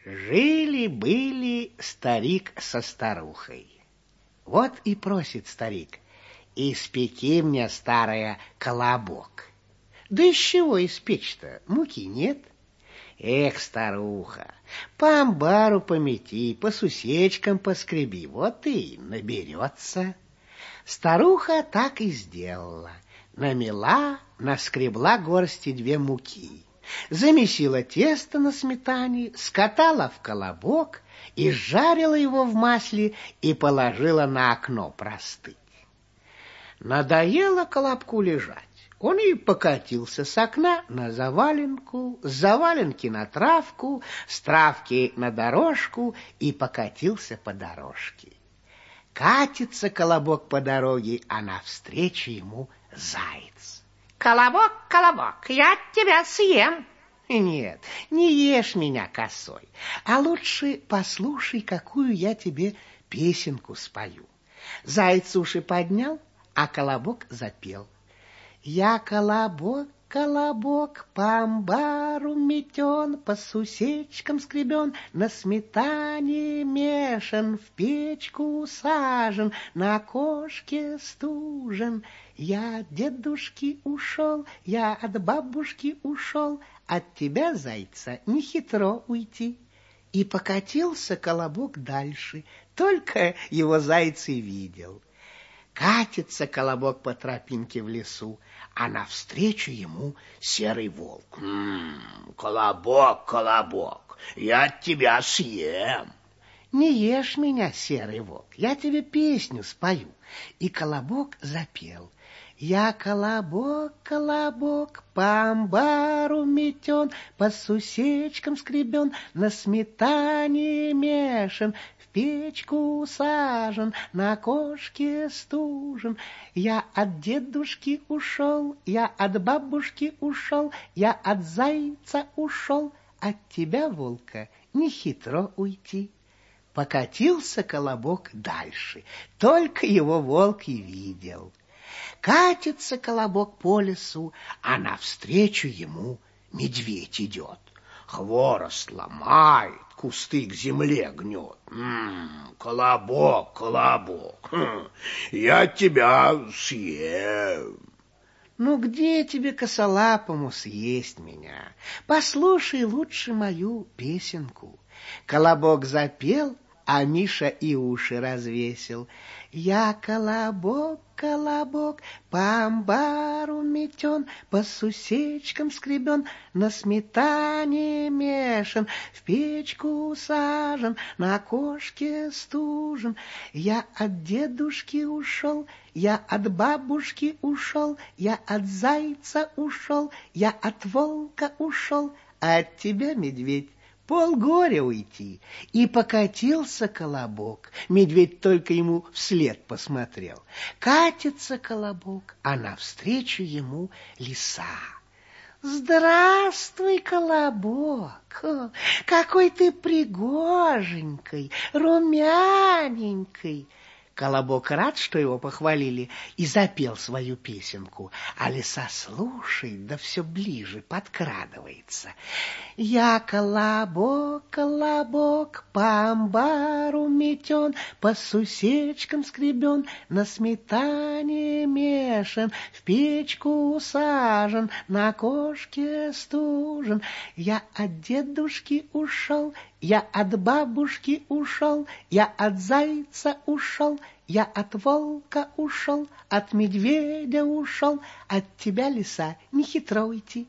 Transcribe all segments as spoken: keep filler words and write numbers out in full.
Жили-были старик со старухой. Вот и просит старик: испеки мне, старая, колобок. Да из чего испечь-то? Муки нет. Эх, старуха, по амбару помети, по сусечкам поскреби, вот и наберется. Старуха так и сделала. Намела, наскребла горсти две муки, замесила тесто на сметане, скатала в колобок и жарила его в масле и положила на окно простыть. Надоело колобку лежать. Он и покатился с окна на заваленку, с заваленки на травку, с травки на дорожку и покатился по дорожке. Катится колобок по дороге, а навстречу ему заяц. Колобок, колобок, я тебя съем. Нет, не ешь меня косой, а лучше послушай, какую я тебе песенку спою. Заяц уши поднял, а колобок запел. Я колобок, колобок, по амбару метен, по сусечкам скребен, на сметане мешан, в печку сажен, на окошке стужен. Я от дедушки ушел, я от бабушки ушел, от тебя, зайца, не хитро уйти. И покатился колобок дальше, только его заяц и видел. Катится колобок по тропинке в лесу, а навстречу ему серый волк. М-м, колобок, колобок, я тебя съем. Не ешь меня, серый волк, я тебе песню спою. И колобок запел. Я колобок, колобок, по амбару метен, по сусечкам скребен, на сметане мешан, в печку сажен, на окошке стужен. Я от дедушки ушел, я от бабушки ушел, я от зайца ушел, от тебя, волка, не хитро уйти. Покатился колобок дальше, только его волк и видел. Катится колобок по лесу, а навстречу ему медведь идет. Хворост ломает, кусты к земле гнет. М-м, колобок, колобок, хм, я тебя съем. Ну где тебе, косолапому, съесть меня? Послушай лучше мою песенку. Колобок запел, а Миша и уши развесил. Я колобок, колобок, по амбару метен, по сусечкам скребен, на сметане мешан, в печку сажен, на окошке стужен. Я от дедушки ушел, я от бабушки ушел, я от зайца ушел, я от волка ушел, а от тебя, медведь, полгоря уйти. И покатился колобок. Медведь только ему вслед посмотрел. Катится колобок, а навстречу ему лиса. Здравствуй, колобок, какой ты пригоженький, румяненький. Колобок рад, что его похвалили, и запел свою песенку, а лиса слушает, да все ближе подкрадывается. Я колобок, колобок, по амбару метен, по сусечкам скребен, на сметане мешан, в печку сажен, на окошке стужен. Я от дедушки ушел, я от бабушки ушел, я от зайца ушел, я от волка ушел, от медведя ушел, от тебя, лиса, не хитро уйти.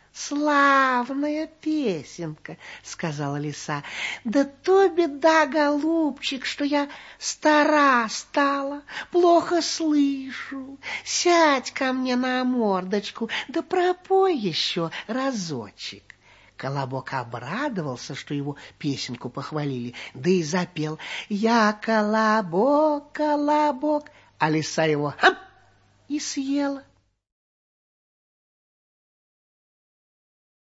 Славная песенка, сказала лиса. Да то беда, голубчик, что я стара стала, плохо слышу. Сядь ко мне на мордочку, да пропой еще разочек. Колобок обрадовался, что его песенку похвалили, да и запел. Я колобок, колобок, а лиса его хап и съела.